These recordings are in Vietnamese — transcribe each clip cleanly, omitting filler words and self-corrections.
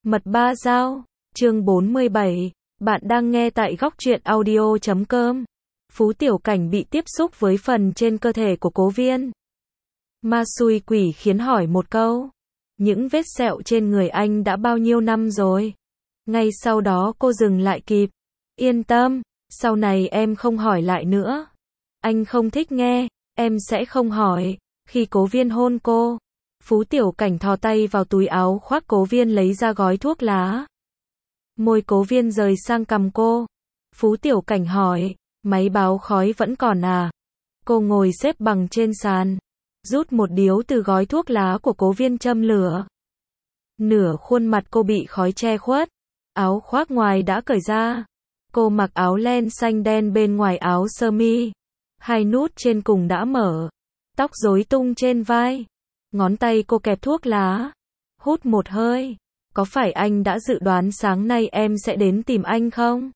Mật ba dao, chương 47, bạn đang nghe tại góc truyện audio.com. Phú Tiểu Cảnh bị tiếp xúc với phần trên cơ thể của Cố Viên. Ma xui quỷ khiến hỏi một câu. Những vết sẹo trên người anh đã bao nhiêu năm rồi? Ngay sau đó cô dừng lại kịp. Yên tâm, sau này em không hỏi lại nữa. Anh không thích nghe, em sẽ không hỏi. Khi Cố Viên hôn cô, Phú Tiểu Cảnh thò tay vào túi áo khoác Cố Viên lấy ra gói thuốc lá. Môi Cố Viên rời sang cằm cô. Phú Tiểu Cảnh hỏi, máy báo khói vẫn còn à? Cô ngồi xếp bằng trên sàn, rút một điếu từ gói thuốc lá của Cố Viên châm lửa. Nửa khuôn mặt cô bị khói che khuất, áo khoác ngoài đã cởi ra. Cô mặc áo len xanh đen bên ngoài áo sơ mi, hai nút trên cùng đã mở, tóc rối tung trên vai. Ngón tay cô kẹp thuốc lá, hút một hơi. Có phải anh đã dự đoán sáng nay em sẽ đến tìm anh không?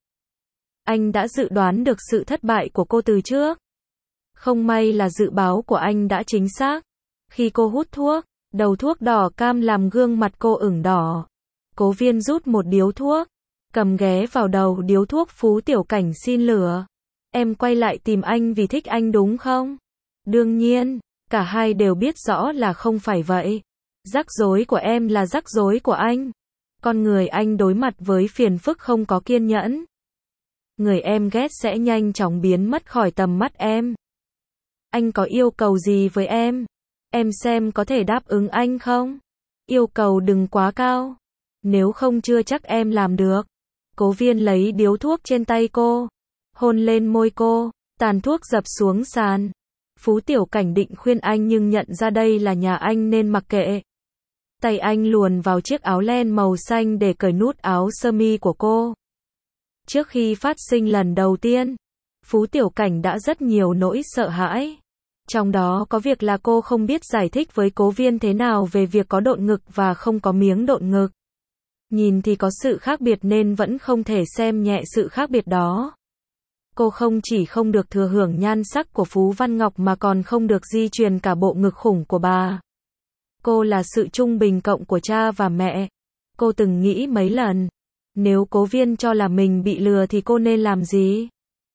Anh đã dự đoán được sự thất bại của cô từ trước. Không may là dự báo của anh đã chính xác. Khi cô hút thuốc, đầu thuốc đỏ cam làm gương mặt cô ửng đỏ. Cố Viên rút một điếu thuốc, cầm ghé vào đầu điếu thuốc. Phú Tiểu Cảnh xin lửa. Em quay lại tìm anh vì thích anh đúng không? Đương nhiên, cả hai đều biết rõ là không phải vậy. Rắc rối của em là rắc rối của anh. Con người anh đối mặt với phiền phức không có kiên nhẫn. Người em ghét sẽ nhanh chóng biến mất khỏi tầm mắt em. Anh có yêu cầu gì với em? Em xem có thể đáp ứng anh không? Yêu cầu đừng quá cao. Nếu không chưa chắc em làm được. Cố Viên lấy điếu thuốc trên tay cô, hôn lên môi cô, tàn thuốc dập xuống sàn. Phú Tiểu Cảnh định khuyên anh nhưng nhận ra đây là nhà anh nên mặc kệ. Tay anh luồn vào chiếc áo len màu xanh để cởi nút áo sơ mi của cô. Trước khi phát sinh lần đầu tiên, Phú Tiểu Cảnh đã rất nhiều nỗi sợ hãi. Trong đó có việc là cô không biết giải thích với Cố Viên thế nào về việc có độn ngực và không có miếng độn ngực. Nhìn thì có sự khác biệt nên vẫn không thể xem nhẹ sự khác biệt đó. Cô không chỉ không được thừa hưởng nhan sắc của Phú Văn Ngọc mà còn không được di truyền cả bộ ngực khủng của bà. Cô là sự trung bình cộng của cha và mẹ. Cô từng nghĩ mấy lần, nếu Cố Viên cho là mình bị lừa thì cô nên làm gì?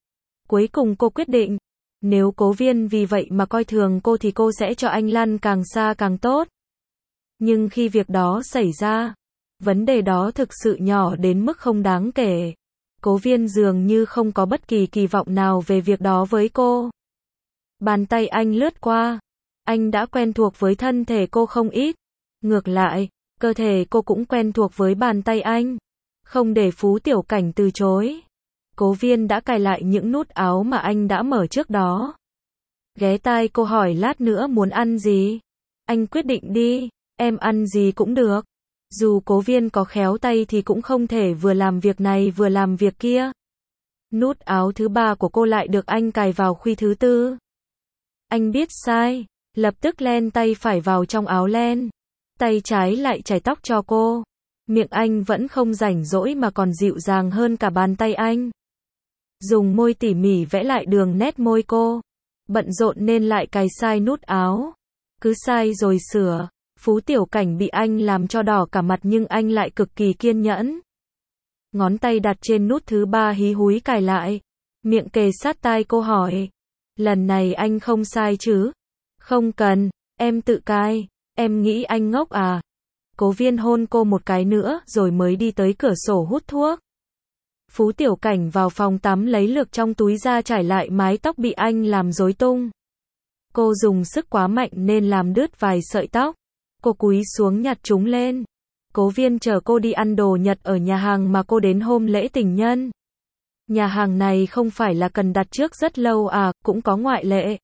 Cuối cùng cô quyết định, nếu Cố Viên vì vậy mà coi thường cô thì cô sẽ cho anh lăn càng xa càng tốt. Nhưng khi việc đó xảy ra, vấn đề đó thực sự nhỏ đến mức không đáng kể. Cố Viên dường như không có bất kỳ kỳ vọng nào về việc đó với cô. Bàn tay anh lướt qua. Anh đã quen thuộc với thân thể cô không ít. Ngược lại, cơ thể cô cũng quen thuộc với bàn tay anh. Không để Phú Tiểu Cảnh từ chối, Cố Viên đã cài lại những nút áo mà anh đã mở trước đó. Ghé tai cô hỏi lát nữa muốn ăn gì? Anh quyết định đi, em ăn gì cũng được. Dù Cố Viên có khéo tay thì cũng không thể vừa làm việc này vừa làm việc kia. Nút áo thứ ba của cô lại được anh cài vào khuy thứ tư. Anh biết sai, lập tức len tay phải vào trong áo len. Tay trái lại chải tóc cho cô. Miệng anh vẫn không rảnh rỗi mà còn dịu dàng hơn cả bàn tay anh. Dùng môi tỉ mỉ vẽ lại đường nét môi cô. Bận rộn nên lại cài sai nút áo. Cứ sai rồi sửa. Phú Tiểu Cảnh bị anh làm cho đỏ cả mặt nhưng anh lại cực kỳ kiên nhẫn. Ngón tay đặt trên nút thứ ba hí húi cài lại. Miệng kề sát tai cô hỏi. Lần này anh không sai chứ? Không cần, em tự cài. Em nghĩ anh ngốc à? Cố Viên hôn cô một cái nữa rồi mới đi tới cửa sổ hút thuốc. Phú Tiểu Cảnh vào phòng tắm lấy lược trong túi ra trải lại mái tóc bị anh làm rối tung. Cô dùng sức quá mạnh nên làm đứt vài sợi tóc. Cô cúi xuống nhặt chúng lên. Cố Viên chở cô đi ăn đồ Nhật ở nhà hàng mà cô đến hôm lễ tình nhân. Nhà hàng này không phải là cần đặt trước rất lâu à, cũng có ngoại lệ.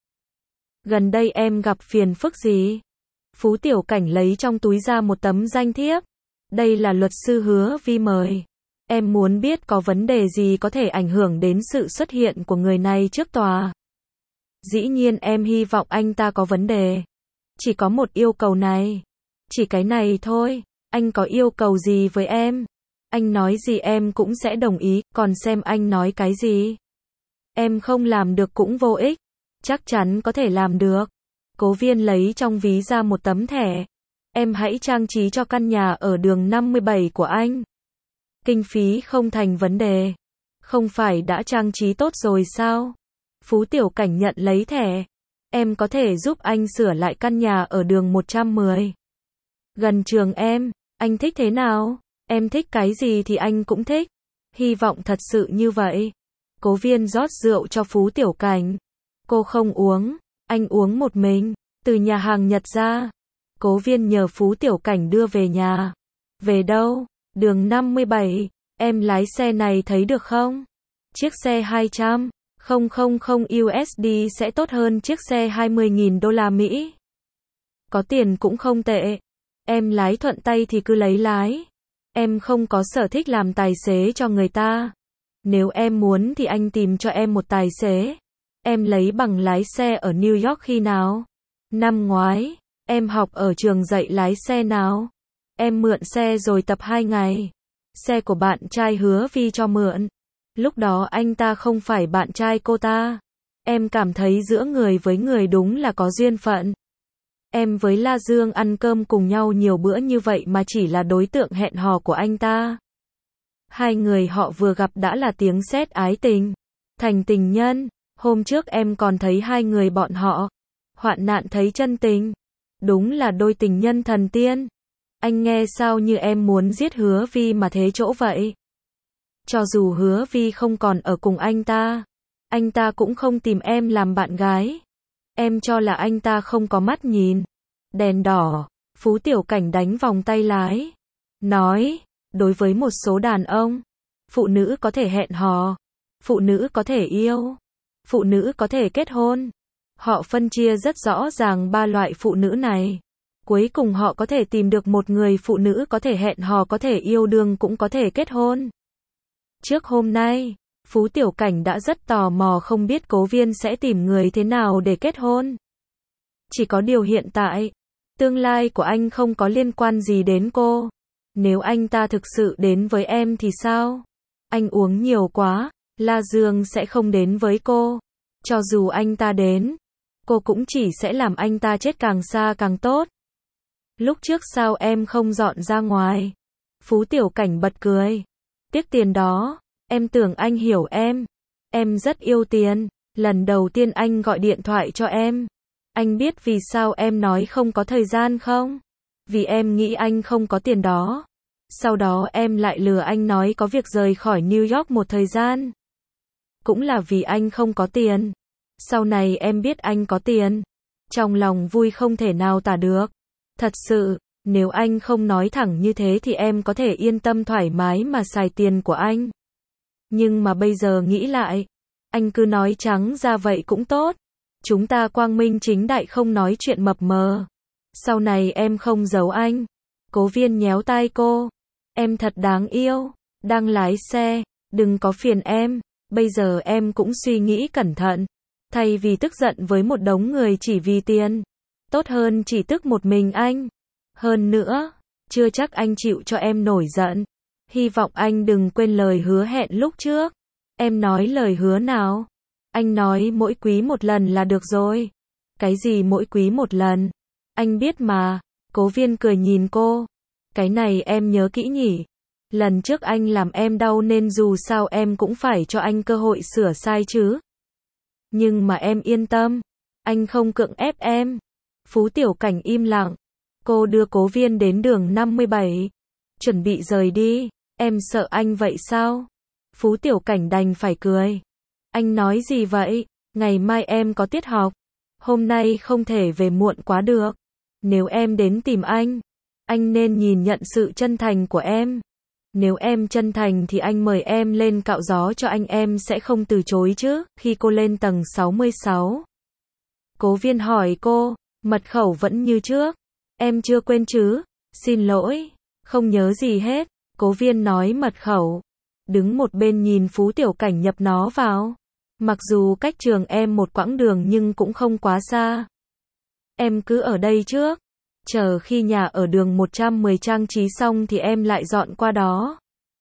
Gần đây em gặp phiền phức gì? Phú Tiểu Cảnh lấy trong túi ra một tấm danh thiếp. Đây là luật sư Hứa Vi mời. Em muốn biết có vấn đề gì có thể ảnh hưởng đến sự xuất hiện của người này trước tòa. Dĩ nhiên em hy vọng anh ta có vấn đề. Chỉ có một yêu cầu này. Chỉ cái này thôi. Anh có yêu cầu gì với em? Anh nói gì em cũng sẽ đồng ý, còn xem anh nói cái gì. Em không làm được cũng vô ích. Chắc chắn có thể làm được. Cố Viên lấy trong ví ra một tấm thẻ. em hãy trang trí cho căn nhà ở đường 57 của anh. Kinh phí không thành vấn đề. Không phải đã trang trí tốt rồi sao? Phú Tiểu Cảnh nhận lấy thẻ. Em có thể giúp anh sửa lại căn nhà ở đường 110. Gần trường em, anh thích thế nào? Em thích cái gì thì anh cũng thích. Hy vọng thật sự như vậy. Cố Viên rót rượu cho Phú Tiểu Cảnh. Cô không uống, anh uống một mình. Từ nhà hàng Nhật ra, Cố Viên nhờ Phú Tiểu Cảnh đưa về nhà. Về đâu? Đường 57. Em lái xe này thấy được không? Chiếc xe 200,000 USD sẽ tốt hơn chiếc xe 20.000 đô la Mỹ. Có tiền cũng không tệ. Em lái thuận tay thì cứ lấy lái. Em không có sở thích làm tài xế cho người ta. Nếu em muốn thì anh tìm cho em một tài xế. Em lấy bằng lái xe ở New York khi nào? Năm ngoái. Em học ở trường dạy lái xe nào? Em mượn xe rồi tập 2 ngày. Xe của bạn trai Hứa Vi cho mượn. Lúc đó anh ta không phải bạn trai cô ta. Em cảm thấy giữa người với người đúng là có duyên phận. Em với La Dương ăn cơm cùng nhau nhiều bữa như vậy mà chỉ là đối tượng hẹn hò của anh ta. Hai người họ vừa gặp đã là tiếng sét ái tình. Thành tình nhân. Hôm trước em còn thấy hai người bọn họ. Hoạn nạn thấy chân tình. Đúng là đôi tình nhân thần tiên. Anh nghe sao như em muốn giết Hứa Vi mà thế chỗ vậy. Cho dù Hứa Vi không còn ở cùng anh ta cũng không tìm em làm bạn gái. Em cho là anh ta không có mắt nhìn. Đèn đỏ, Phú Tiểu Cảnh đánh vòng tay lái. Nói, đối với một số đàn ông, phụ nữ có thể hẹn hò, phụ nữ có thể yêu, phụ nữ có thể kết hôn. Họ phân chia rất rõ ràng ba loại phụ nữ này. Cuối cùng họ có thể tìm được một người phụ nữ có thể hẹn hò, có thể yêu đương cũng có thể kết hôn. Trước hôm nay, Phú Tiểu Cảnh đã rất tò mò không biết Cố Viên sẽ tìm người thế nào để kết hôn. Chỉ có điều hiện tại, tương lai của anh không có liên quan gì đến cô. Nếu anh ta thực sự đến với em thì sao? Anh uống nhiều quá, La Dương sẽ không đến với cô. Cho dù anh ta đến, cô cũng chỉ sẽ làm anh ta chết càng xa càng tốt. Lúc trước sao em không dọn ra ngoài? Phú Tiểu Cảnh bật cười. Tiếc tiền đó, em tưởng anh hiểu em. Em rất yêu tiền. Lần đầu tiên anh gọi điện thoại cho em. Anh biết vì sao em nói không có thời gian không? Vì em nghĩ anh không có tiền đó. Sau đó em lại lừa anh nói có việc rời khỏi New York một thời gian. Cũng là vì anh không có tiền. Sau này em biết anh có tiền. Trong lòng vui không thể nào tả được. Thật sự, nếu anh không nói thẳng như thế thì em có thể yên tâm thoải mái mà xài tiền của anh. Nhưng mà bây giờ nghĩ lại, anh cứ nói trắng ra vậy cũng tốt. Chúng ta quang minh chính đại không nói chuyện mập mờ. Sau này em không giấu anh. Cố Viên nhéo tai cô. Em thật đáng yêu. Đang lái xe, đừng có phiền em. Bây giờ em cũng suy nghĩ cẩn thận. Thay vì tức giận với một đống người chỉ vì tiền, tốt hơn chỉ tức một mình anh. Hơn nữa, chưa chắc anh chịu cho em nổi giận. Hy vọng anh đừng quên lời hứa hẹn lúc trước. Em nói lời hứa nào? Anh nói mỗi quý một lần là được rồi. Cái gì mỗi quý một lần? Anh biết mà. Cố Viên cười nhìn cô. Cái này em nhớ kỹ nhỉ. Lần trước anh làm em đau nên dù sao em cũng phải cho anh cơ hội sửa sai chứ. Nhưng mà em yên tâm. Anh không cưỡng ép em. Phú Tiểu Cảnh im lặng. Cô đưa Cố Viên đến đường 57. Chuẩn bị rời đi. Em sợ anh vậy sao? Phú Tiểu Cảnh đành phải cười. Anh nói gì vậy? Ngày mai em có tiết học. Hôm nay không thể về muộn quá được. Nếu em đến tìm anh nên nhìn nhận sự chân thành của em. Nếu em chân thành thì anh mời em lên cạo gió cho anh, em sẽ không từ chối chứ. Khi cô lên tầng 66, Cố Viên hỏi cô, mật khẩu vẫn như trước. Em chưa quên chứ? Xin lỗi, không nhớ gì hết. Cố Viên nói mật khẩu. Đứng một bên nhìn Phú Tiểu Cảnh nhập nó vào. Mặc dù cách trường em một quãng đường nhưng cũng không quá xa. Em cứ ở đây trước. Chờ khi nhà ở đường 110 trang trí xong thì em lại dọn qua đó.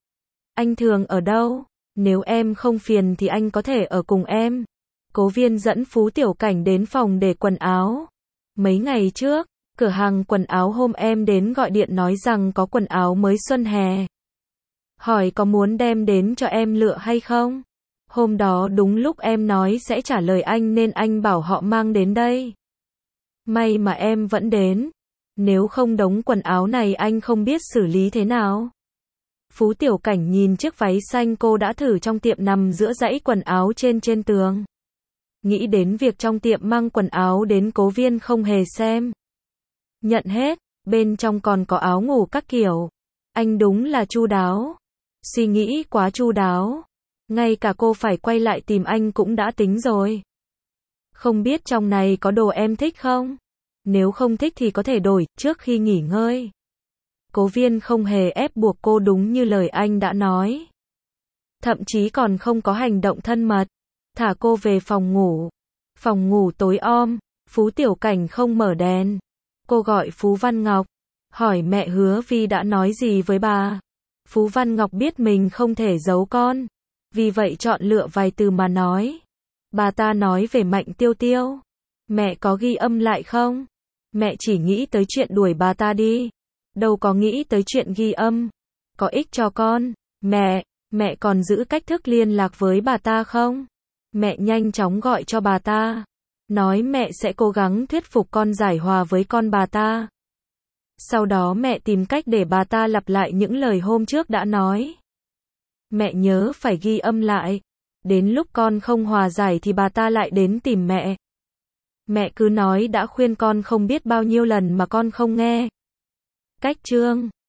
Anh thường ở đâu? Nếu em không phiền thì anh có thể ở cùng em. Cố Viên dẫn Phú Tiểu Cảnh đến phòng để quần áo. Mấy ngày trước, Cửa hàng quần áo hôm em đến gọi điện nói rằng có quần áo mới xuân hè. Hỏi có muốn đem đến cho em lựa hay không? Hôm đó đúng lúc em nói sẽ trả lời anh nên anh bảo họ mang đến đây. May mà em vẫn đến. Nếu không đống quần áo này anh không biết xử lý thế nào. Phú Tiểu Cảnh nhìn chiếc váy xanh cô đã thử trong tiệm nằm giữa dãy quần áo trên tường. Nghĩ đến việc trong tiệm mang quần áo đến Cố Viên không hề xem. Nhận hết, bên trong còn có áo ngủ các kiểu. Anh đúng là chu đáo. Suy nghĩ quá chu đáo. Ngay cả cô phải quay lại tìm anh cũng đã tính rồi. Không biết trong này có đồ em thích không? Nếu không thích thì có thể đổi trước khi nghỉ ngơi. Cố Viên không hề ép buộc cô đúng như lời anh đã nói. Thậm chí còn không có hành động thân mật. Thả cô về phòng ngủ. Phòng ngủ tối om, Phú Tiểu Cảnh không mở đèn. Cô gọi Phú Văn Ngọc, hỏi mẹ Hứa Vi đã nói gì với bà. Phú Văn Ngọc biết mình không thể giấu con, vì vậy chọn lựa vài từ mà nói. Bà ta nói về Mạnh Tiêu Tiêu. Mẹ có ghi âm lại không? Mẹ chỉ nghĩ tới chuyện đuổi bà ta đi, đâu có nghĩ tới chuyện ghi âm. Có ích cho con. Mẹ còn giữ cách thức liên lạc với bà ta không? Mẹ nhanh chóng gọi cho bà ta. Nói mẹ sẽ cố gắng thuyết phục con giải hòa với con bà ta. Sau đó mẹ tìm cách để bà ta lặp lại những lời hôm trước đã nói. Mẹ nhớ phải ghi âm lại. Đến lúc con không hòa giải thì bà ta lại đến tìm mẹ. Mẹ cứ nói đã khuyên con không biết bao nhiêu lần mà con không nghe. Cách chương